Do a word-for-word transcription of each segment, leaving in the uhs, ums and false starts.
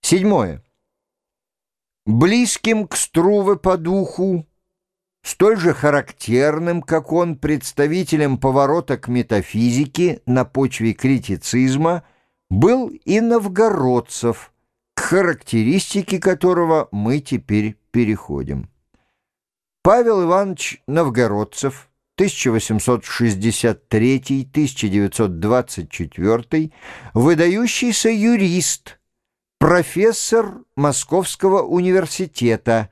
Седьмое. Близким к Струве по духу, столь же характерным, как он, представителем поворота к метафизике на почве критицизма, был и Новгородцев, к характеристике которого мы теперь переходим. Павел Иванович Новгородцев, тысяча восемьсот шестьдесят третий — тысяча девятьсот двадцать четвёртый, выдающийся юрист, профессор Московского университета,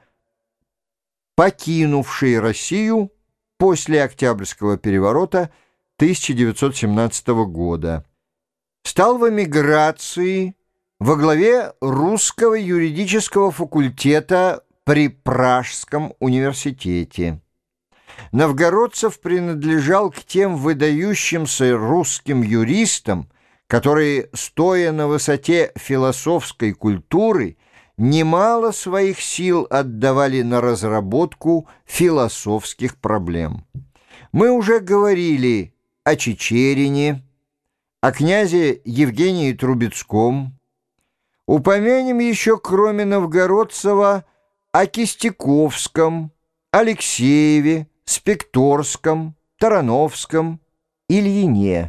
покинувший Россию после Октябрьского переворота тысяча девятьсот семнадцатого года, стал в эмиграции во главе русского юридического факультета при Пражском университете. Новгородцев принадлежал к тем выдающимся русским юристам, которые, стоя на высоте философской культуры, немало своих сил отдавали на разработку философских проблем. Мы уже говорили о Чичерине, о князе Евгении Трубецком. Упомянем еще, кроме Новгородцева, о Кистяковском, Алексееве, Спекторском, Тарановском, Ильине.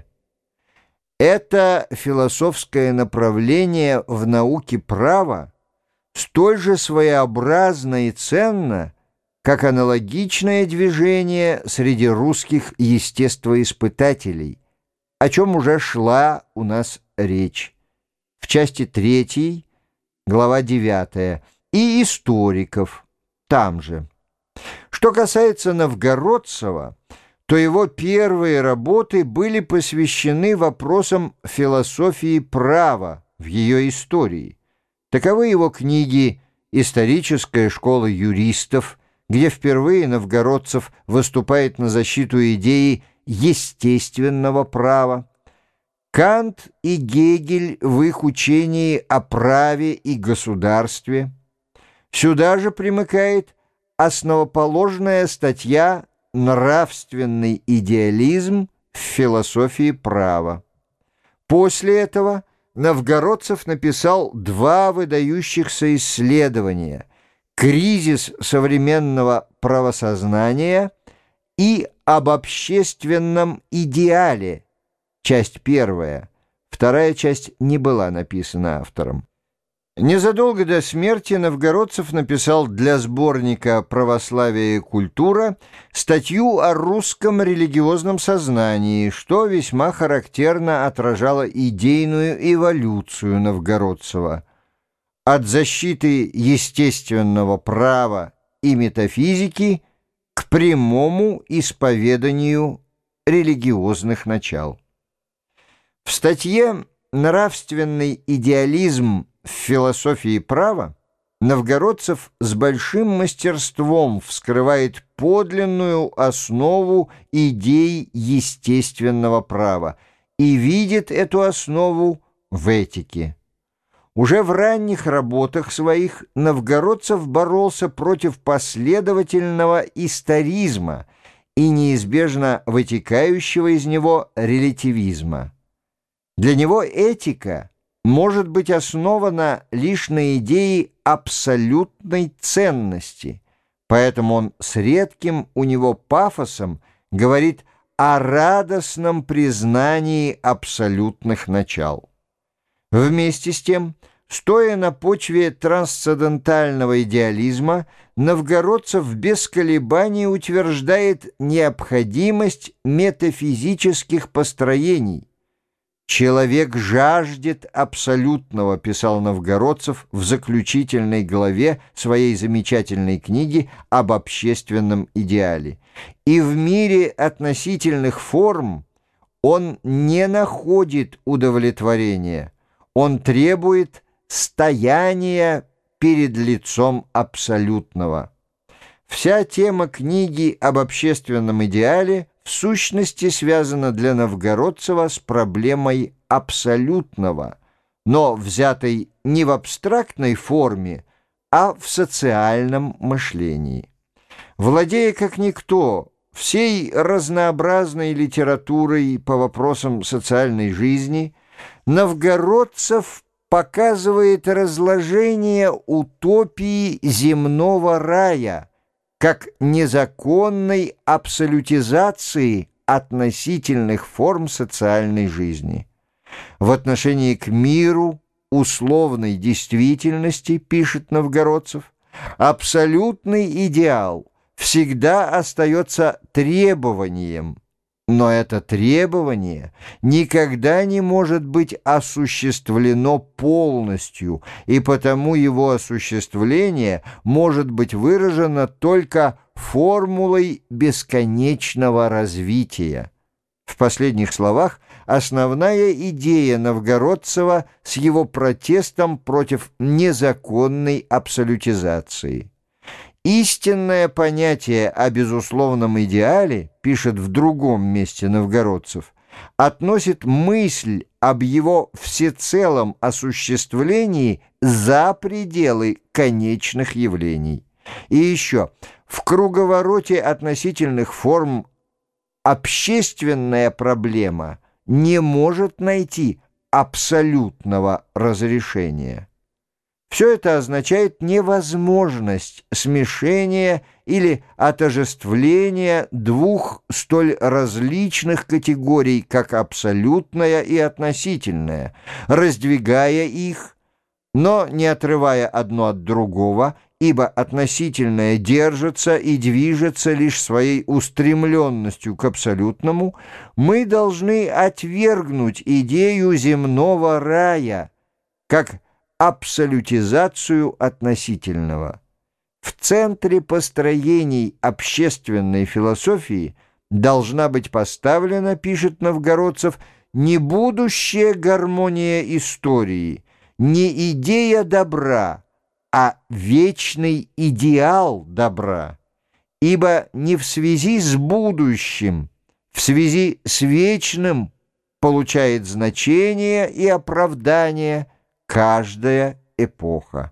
Это философское направление в науке права столь же своеобразно и ценно, как аналогичное движение среди русских естествоиспытателей, о чем уже шла у нас речь в части третьей, глава девятая, и историков там же. Что касается Новгородцева, то его первые работы были посвящены вопросам философии права в ее истории. Таковы его книги «Историческая школа юристов», где впервые Новгородцев выступает на защиту идеи естественного права, «Кант и Гегель в их учении о праве и государстве». Сюда же примыкает основоположная статья «Нравственный идеализм в философии права». После этого Новгородцев написал два выдающихся исследования: «Кризис современного правосознания» и «Об общественном идеале», часть первая. Вторая часть не была написана автором. Незадолго до смерти Новгородцев написал для сборника «Православие и культура» статью о русском религиозном сознании, что весьма характерно отражало идейную эволюцию Новгородцева. От защиты естественного права и метафизики к прямому исповеданию религиозных начал. В статье «Нравственный идеализм в философии права» Новгородцев с большим мастерством вскрывает подлинную основу идей естественного права и видит эту основу в этике. Уже в ранних работах своих Новгородцев боролся против последовательного историзма и неизбежно вытекающего из него релятивизма. Для него этика может быть основана лишь на идее абсолютной ценности, поэтому он с редким у него пафосом говорит о радостном признании абсолютных начал. Вместе с тем, стоя на почве трансцендентального идеализма, Новгородцев без колебаний утверждает необходимость метафизических построений. «Человек жаждет абсолютного», писал Новгородцев в заключительной главе своей замечательной книги об общественном идеале. И в мире относительных форм он не находит удовлетворения, он требует стояния перед лицом абсолютного. Вся тема книги об общественном идеале в сущности связана для Новгородцева с проблемой абсолютного, но взятой не в абстрактной форме, а в социальном мышлении. Владея как никто всей разнообразной литературой по вопросам социальной жизни, Новгородцев показывает разложение утопии земного рая как незаконной абсолютизации относительных форм социальной жизни. В отношении к миру условной действительности, пишет Новгородцев, абсолютный идеал всегда остается требованием, но это требование никогда не может быть осуществлено полностью, и потому его осуществление может быть выражено только формулой бесконечного развития. В последних словах основная идея Новгородцева с его протестом против незаконной абсолютизации. Истинное понятие о безусловном идеале, пишет в другом месте Новгородцев, относит мысль об его всецелом осуществлении за пределы конечных явлений. И еще, в круговороте относительных форм общественная проблема не может найти абсолютного разрешения. Все это означает невозможность смешения или отождествления двух столь различных категорий, как абсолютная и относительная, раздвигая их, но не отрывая одно от другого, ибо относительное держится и движется лишь своей устремленностью к абсолютному, мы должны отвергнуть идею земного рая, как абсолютизацию относительного. В центре построений общественной философии должна быть поставлена, пишет Новгородцев, не будущая гармония истории, не идея добра, а вечный идеал добра, ибо не в связи с будущим, в связи с вечным получает значение и оправдание каждая эпоха.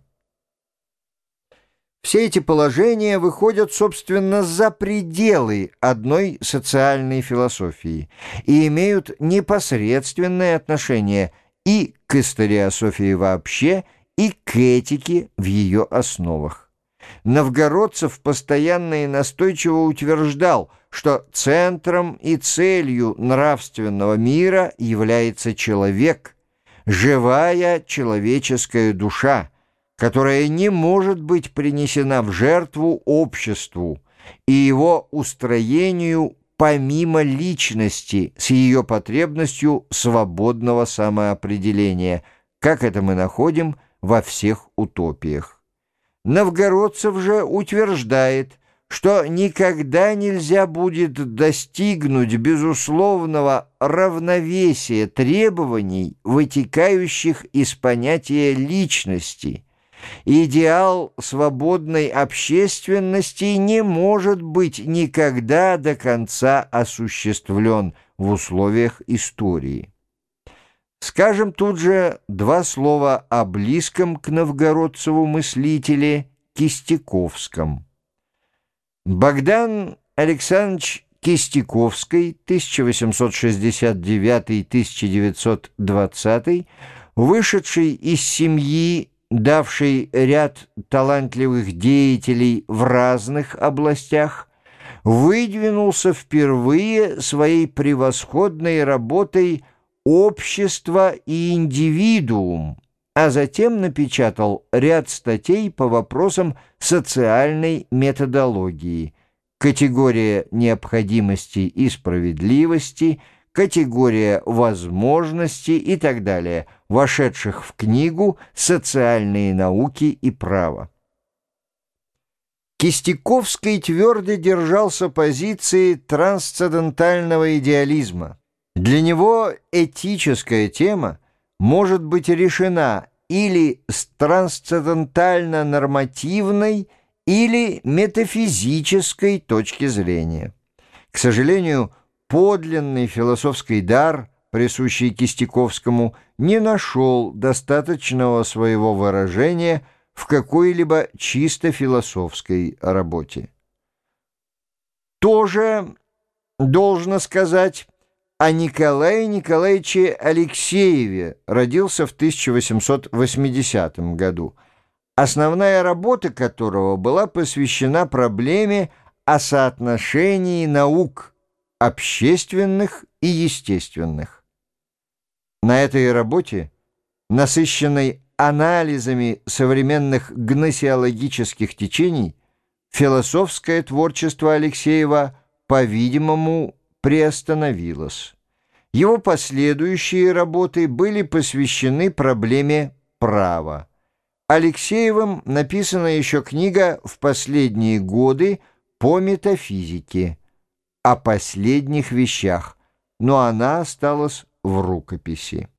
Все эти положения выходят, собственно, за пределы одной социальной философии и имеют непосредственное отношение и к историософии вообще, и к этике в ее основах. Новгородцев постоянно и настойчиво утверждал, что центром и целью нравственного мира является человек, живая человеческая душа, которая не может быть принесена в жертву обществу и его устроению помимо личности с ее потребностью свободного самоопределения, как это мы находим во всех утопиях. Новгородцев же утверждает, что никогда нельзя будет достигнуть безусловного равновесия требований, вытекающих из понятия личности. Идеал свободной общественности не может быть никогда до конца осуществлен в условиях истории. Скажем тут же два слова о близком к Новгородцеву мыслителе Кистяковском. Богдан Александрович Кистяковский, тысяча восемьсот шестьдесят девятый — тысяча девятьсот двадцатый, вышедший из семьи, давший ряд талантливых деятелей в разных областях, выдвинулся впервые своей превосходной работой «Общество и индивидуум», а затем напечатал ряд статей по вопросам социальной методологии, категория необходимости и справедливости, категория возможности и так далее, вошедших в книгу «Социальные науки и право». Кистяковский твердо держался позиции трансцендентального идеализма. Для него этическая тема может быть решена или с трансцендентально-нормативной, или метафизической точки зрения. К сожалению, подлинный философский дар, присущий Кистяковскому, не нашел достаточного своего выражения в какой-либо чисто философской работе. Тоже, должно сказать, о Николае Николаевиче Алексееве, родился в тысяча восемьсот восьмидесятом году, основная работа которого была посвящена проблеме о соотношении наук общественных и естественных. На этой работе, насыщенной анализами современных гносеологических течений, философское творчество Алексеева, по-видимому, приостановилось. Его последующие работы были посвящены проблеме права. Алексеевым написана еще книга «В последние годы» по метафизике, о последних вещах, но она осталась в рукописи.